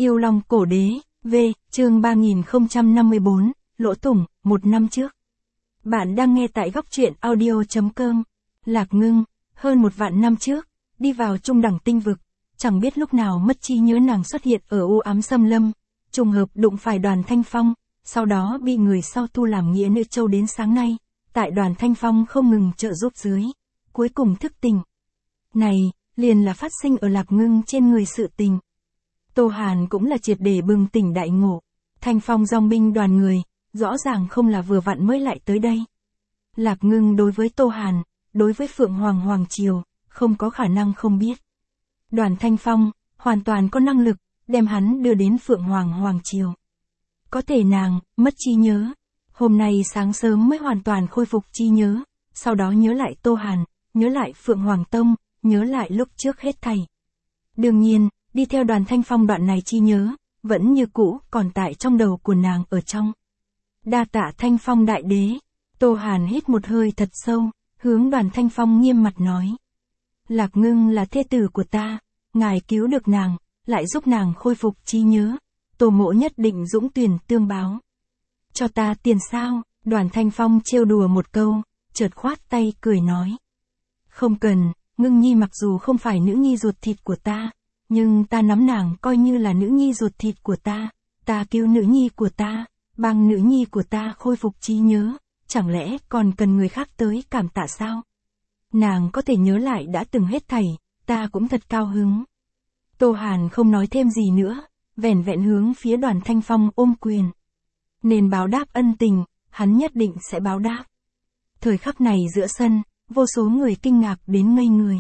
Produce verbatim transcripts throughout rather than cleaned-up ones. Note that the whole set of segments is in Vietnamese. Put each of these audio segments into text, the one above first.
Yêu Long Cổ Đế, V, chương ba nghìn không trăm năm mươi bốn, Lỗ Tủng, một năm trước. Bạn đang nghe tại góc truyện audio.com. Lạc Ngưng, hơn một vạn năm trước, đi vào trung đẳng tinh vực, chẳng biết lúc nào mất trí nhớ nàng xuất hiện ở u ám xâm lâm, trùng hợp đụng phải Đoàn Thanh Phong, sau đó bị người sau tu làm nghĩa nữ châu đến sáng nay, tại Đoàn Thanh Phong không ngừng trợ giúp dưới, cuối cùng thức tỉnh. Này, liền là phát sinh ở Lạc Ngưng trên người sự tình. Tô Hàn cũng là triệt để bừng tỉnh đại ngộ. Thanh Phong dòng binh đoàn người, rõ ràng không là vừa vặn mới lại tới đây. Lạc Ngưng đối với Tô Hàn, đối với Phượng Hoàng Hoàng Triều, không có khả năng không biết. Đoàn Thanh Phong, hoàn toàn có năng lực, đem hắn đưa đến Phượng Hoàng Hoàng Triều. Có thể nàng, mất trí nhớ. Hôm nay sáng sớm mới hoàn toàn khôi phục trí nhớ, sau đó nhớ lại Tô Hàn, nhớ lại Phượng Hoàng Tông, nhớ lại lúc trước hết thảy. Đương nhiên, đi theo Đoàn Thanh Phong đoạn này chi nhớ, vẫn như cũ còn tại trong đầu của nàng ở trong. Đa tạ Thanh Phong đại đế. Tô Hàn hít một hơi thật sâu, hướng Đoàn Thanh Phong nghiêm mặt nói. Lạc Ngưng là thê tử của ta, ngài cứu được nàng, lại giúp nàng khôi phục trí nhớ. Tô mỗ nhất định dũng tuyển tương báo. Cho ta tiền sao? Đoàn Thanh Phong trêu đùa một câu, chợt khoát tay cười nói. Không cần, Ngưng nhi mặc dù không phải nữ nhi ruột thịt của ta, nhưng ta nắm nàng coi như là nữ nhi ruột thịt của ta, ta cứu nữ nhi của ta, bằng nữ nhi của ta khôi phục trí nhớ, chẳng lẽ còn cần người khác tới cảm tạ sao? Nàng có thể nhớ lại đã từng hết thảy, ta cũng thật cao hứng. Tô Hàn không nói thêm gì nữa, vẻn vẹn hướng phía Đoàn Thanh Phong ôm quyền. Nên báo đáp ân tình, hắn nhất định sẽ báo đáp. Thời khắc này giữa sân, vô số người kinh ngạc đến ngây người.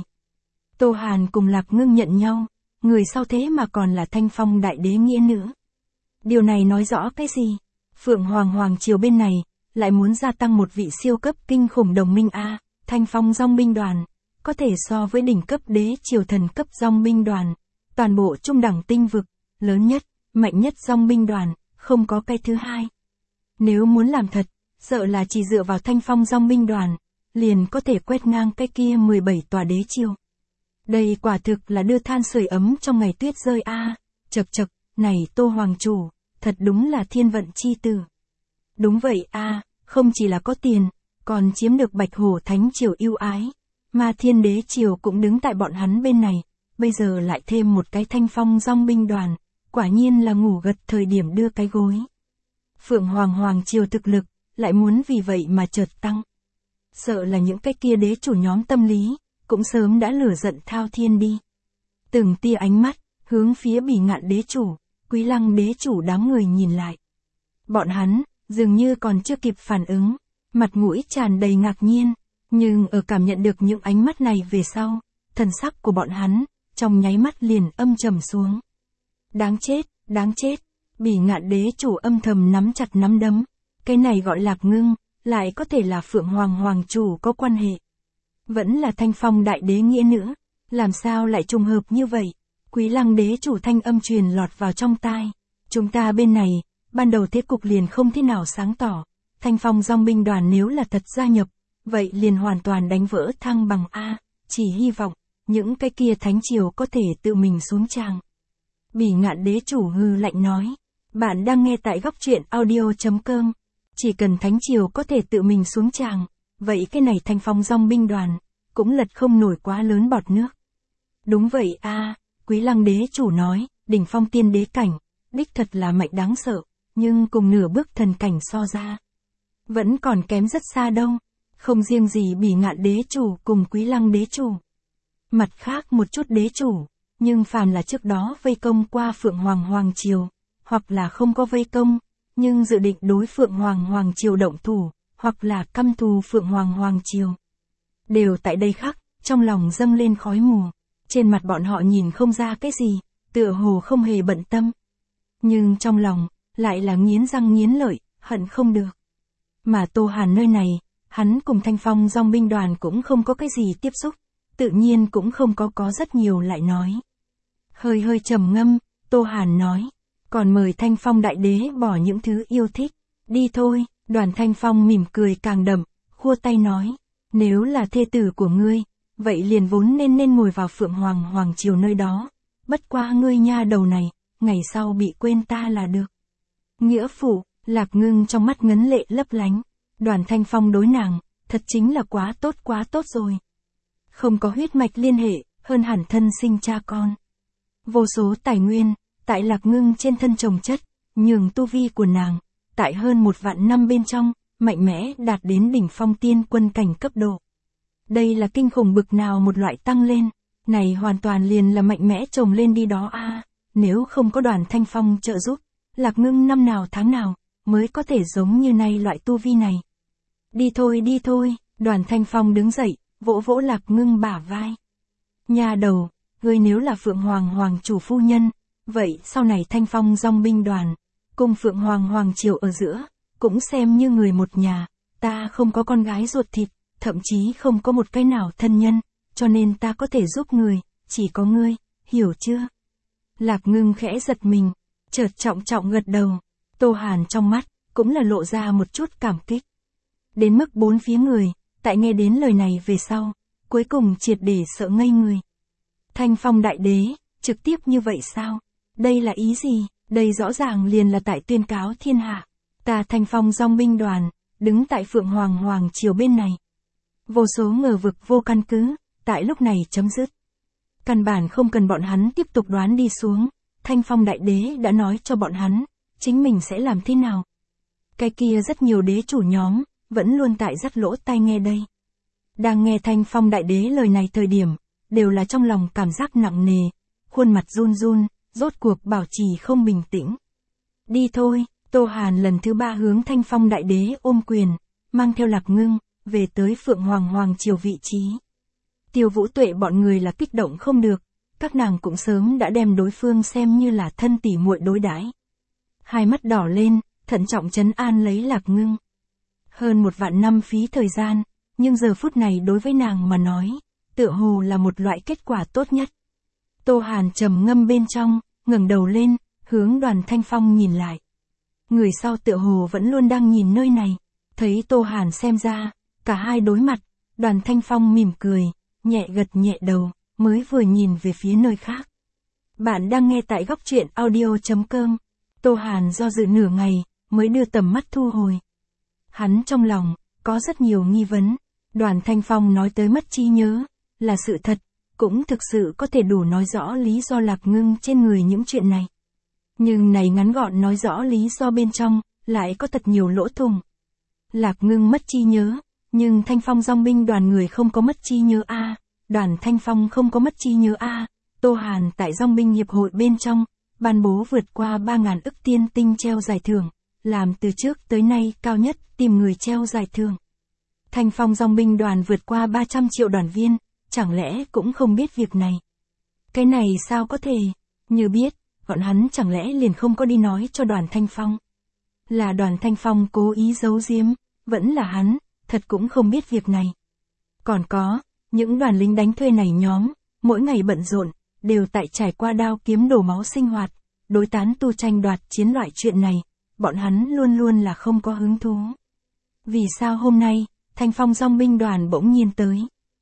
Tô Hàn cùng Lạc Ngưng nhận nhau, người sau thế mà còn là Thanh Phong đại đế nghĩa nữ. Điều này nói rõ cái gì? Phượng Hoàng Hoàng Triều bên này, lại muốn gia tăng một vị siêu cấp kinh khủng đồng minh A, Thanh Phong dòng binh đoàn, có thể so với đỉnh cấp đế triều thần cấp dòng binh đoàn, toàn bộ trung đẳng tinh vực, lớn nhất, mạnh nhất dòng binh đoàn, không có cái thứ hai. Nếu muốn làm thật, sợ là chỉ dựa vào Thanh Phong dòng binh đoàn, liền có thể quét ngang cái kia mười bảy tòa đế triều. Đây quả thực là đưa than sưởi ấm trong ngày tuyết rơi a. À, chậc chậc, này Tô Hoàng chủ, thật đúng là thiên vận chi tử. Đúng vậy a, à, không chỉ là có tiền, còn chiếm được Bạch Hổ Thánh Triều ưu ái, mà Thiên Đế Triều cũng đứng tại bọn hắn bên này, bây giờ lại thêm một cái Thanh Phong dòng binh đoàn, quả nhiên là ngủ gật thời điểm đưa cái gối. Phượng Hoàng Hoàng Triều thực lực, lại muốn vì vậy mà chợt tăng. Sợ là những cái kia đế chủ nhóm tâm lý, cũng sớm đã lửa giận thao thiên đi. Từng tia ánh mắt, hướng phía Bỉ Ngạn đế chủ, Quý Lăng đế chủ đám người nhìn lại. Bọn hắn, dường như còn chưa kịp phản ứng, mặt mũi tràn đầy ngạc nhiên, nhưng ở cảm nhận được những ánh mắt này về sau, thần sắc của bọn hắn, trong nháy mắt liền âm trầm xuống. Đáng chết, đáng chết, Bỉ Ngạn đế chủ âm thầm nắm chặt nắm đấm, cái này gọi Lạc Ngưng, lại có thể là Phượng Hoàng Hoàng chủ có quan hệ. Vẫn là Thanh Phong đại đế nghĩa nữ, làm sao lại trùng hợp như vậy? Quý Lăng đế chủ thanh âm truyền lọt vào trong tai. Chúng ta bên này, ban đầu thế cục liền không thế nào sáng tỏ. Thanh Phong dòng binh đoàn nếu là thật gia nhập, vậy liền hoàn toàn đánh vỡ thăng bằng A, chỉ hy vọng, những cái kia thánh triều có thể tự mình xuống tràng. Bỉ Ngạn đế chủ hư lạnh nói, bạn đang nghe tại góc truyện audio.com. Chỉ cần thánh triều có thể tự mình xuống tràng, vậy cái này Thanh Phong dòng binh đoàn, cũng lật không nổi quá lớn bọt nước. Đúng vậy a, à, Quý Lăng đế chủ nói, đỉnh phong tiên đế cảnh, đích thật là mạnh đáng sợ, nhưng cùng nửa bước thần cảnh so ra, vẫn còn kém rất xa đâu, không riêng gì Bỉ Ngạn đế chủ cùng Quý Lăng đế chủ. Mặt khác một chút đế chủ, nhưng phàm là trước đó vây công qua Phượng Hoàng Hoàng Triều, hoặc là không có vây công, nhưng dự định đối Phượng Hoàng Hoàng Triều động thủ, hoặc là căm thù Phượng Hoàng Hoàng Triều. Đều tại đây khắc, trong lòng dâng lên khói mù, trên mặt bọn họ nhìn không ra cái gì, tựa hồ không hề bận tâm. Nhưng trong lòng, lại là nghiến răng nghiến lợi, hận không được. Mà Tô Hàn nơi này, hắn cùng Thanh Phong dòng binh đoàn cũng không có cái gì tiếp xúc, tự nhiên cũng không có có rất nhiều lại nói. Hơi hơi trầm ngâm, Tô Hàn nói, còn mời Thanh Phong đại đế bỏ những thứ yêu thích, đi thôi. Đoàn Thanh Phong mỉm cười càng đậm, khua tay nói, nếu là thê tử của ngươi, vậy liền vốn nên nên ngồi vào Phượng Hoàng Hoàng Triều nơi đó, bất qua ngươi nha đầu này, ngày sau bị quên ta là được. Nghĩa phụ, Lạc Ngưng trong mắt ngấn lệ lấp lánh. Đoàn Thanh Phong đối nàng, thật chính là quá tốt quá tốt rồi. Không có huyết mạch liên hệ, hơn hẳn thân sinh cha con. Vô số tài nguyên, tại Lạc Ngưng trên thân chồng chất, nhường tu vi của nàng, tại hơn một vạn năm bên trong, mạnh mẽ đạt đến đỉnh phong tiên quân cảnh cấp độ. Đây là kinh khủng bực nào một loại tăng lên, này hoàn toàn liền là mạnh mẽ trồng lên đi đó a. Nếu không có Đoàn Thanh Phong trợ giúp, Lạc Ngưng năm nào tháng nào, mới có thể giống như này loại tu vi này. Đi thôi đi thôi, Đoàn Thanh Phong đứng dậy, vỗ vỗ Lạc Ngưng bả vai. Nhà đầu, ngươi nếu là Phượng Hoàng Hoàng chủ phu nhân, vậy sau này Thanh Phong dòng binh đoàn, cùng Phượng Hoàng Hoàng triều ở giữa, cũng xem như người một nhà, ta không có con gái ruột thịt, thậm chí không có một cái nào thân nhân, cho nên ta có thể giúp người, chỉ có ngươi, hiểu chưa? Lạc Ngưng khẽ giật mình, chợt trọng trọng gật đầu, Tô Hàn trong mắt, cũng là lộ ra một chút cảm kích. Đến mức bốn phía người, tại nghe đến lời này về sau, cuối cùng triệt để sợ ngây người. Thanh Phong đại đế, trực tiếp như vậy sao? Đây là ý gì? Đây rõ ràng liền là tại tuyên cáo thiên hạ. Ta Thanh Phong dòng binh đoàn, đứng tại Phượng Hoàng Hoàng triều bên này. Vô số ngờ vực vô căn cứ, tại lúc này chấm dứt. Căn bản không cần bọn hắn tiếp tục đoán đi xuống, Thanh Phong đại đế đã nói cho bọn hắn, chính mình sẽ làm thế nào. Cái kia rất nhiều đế chủ nhóm, vẫn luôn tại dắt lỗ tai nghe đây. Đang nghe Thanh Phong đại đế lời này thời điểm, đều là trong lòng cảm giác nặng nề, khuôn mặt run run, rốt cuộc bảo trì không bình tĩnh. Đi thôi, Tô Hàn lần thứ ba hướng Thanh Phong đại đế ôm quyền, mang theo Lạc Ngưng, về tới Phượng Hoàng Hoàng triều vị trí. Tiêu Vũ Tuệ bọn người là kích động không được, các nàng cũng sớm đã đem đối phương xem như là thân tỉ muội đối đãi. Hai mắt đỏ lên, thận trọng trấn an lấy Lạc Ngưng. Hơn một vạn năm phí thời gian, nhưng giờ phút này đối với nàng mà nói, tựa hồ là một loại kết quả tốt nhất. Tô Hàn trầm ngâm bên trong, ngẩng đầu lên, hướng Đoàn Thanh Phong nhìn lại. Người sau tựa hồ vẫn luôn đang nhìn nơi này, thấy Tô Hàn xem ra, cả hai đối mặt, Đoàn Thanh Phong mỉm cười, nhẹ gật nhẹ đầu, mới vừa nhìn về phía nơi khác. Bạn đang nghe tại góc truyện audio chấm com. Tô Hàn do dự nửa ngày, mới đưa tầm mắt thu hồi. Hắn trong lòng, có rất nhiều nghi vấn. Đoàn Thanh Phong nói tới mất trí nhớ, là sự thật, cũng thực sự có thể đủ nói rõ lý do Lạc Ngưng trên người những chuyện này. Nhưng này ngắn gọn nói rõ lý do bên trong, lại có thật nhiều lỗ thủng. Lạc Ngưng mất trí nhớ, nhưng Thanh Phong dòng binh đoàn người không có mất trí nhớ a, à. Đoàn Thanh Phong không có mất trí nhớ a. À. Tô Hàn tại dòng binh hiệp hội bên trong, ban bố vượt qua ba ngàn ức tiên tinh treo giải thưởng, làm từ trước tới nay cao nhất tìm người treo giải thưởng. Thanh Phong dòng binh đoàn vượt qua ba trăm triệu đoàn viên, chẳng lẽ cũng không biết việc này. Cái này sao có thể, như biết, bọn hắn chẳng lẽ liền không có đi nói cho Đoàn Thanh Phong. Là Đoàn Thanh Phong cố ý giấu giếm, vẫn là hắn, thật cũng không biết việc này. Còn có, những đoàn lính đánh thuê này nhóm, mỗi ngày bận rộn, đều tại trải qua đao kiếm đổ máu sinh hoạt, đối tán tu tranh đoạt chiến loại chuyện này, bọn hắn luôn luôn là không có hứng thú. Vì sao hôm nay, Thanh Phong dòng binh đoàn bỗng nhiên tới?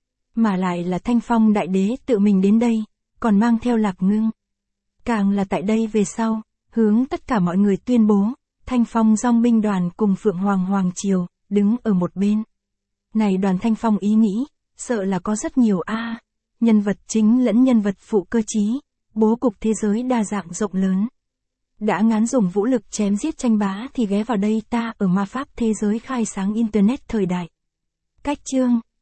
Mà lại là Thanh Phong đại đế tự mình đến đây, còn mang theo Lạc Ngưng. Càng là tại đây về sau, hướng tất cả mọi người tuyên bố, Thanh Phong dòng binh đoàn cùng Phượng Hoàng Hoàng triều, đứng ở một bên. Này Đoàn Thanh Phong ý nghĩ, sợ là có rất nhiều a, à, nhân vật chính lẫn nhân vật phụ cơ trí, bố cục thế giới đa dạng rộng lớn. Đã ngán dùng vũ lực chém giết tranh bá thì ghé vào đây ta ở ma pháp thế giới khai sáng internet thời đại. Cách chương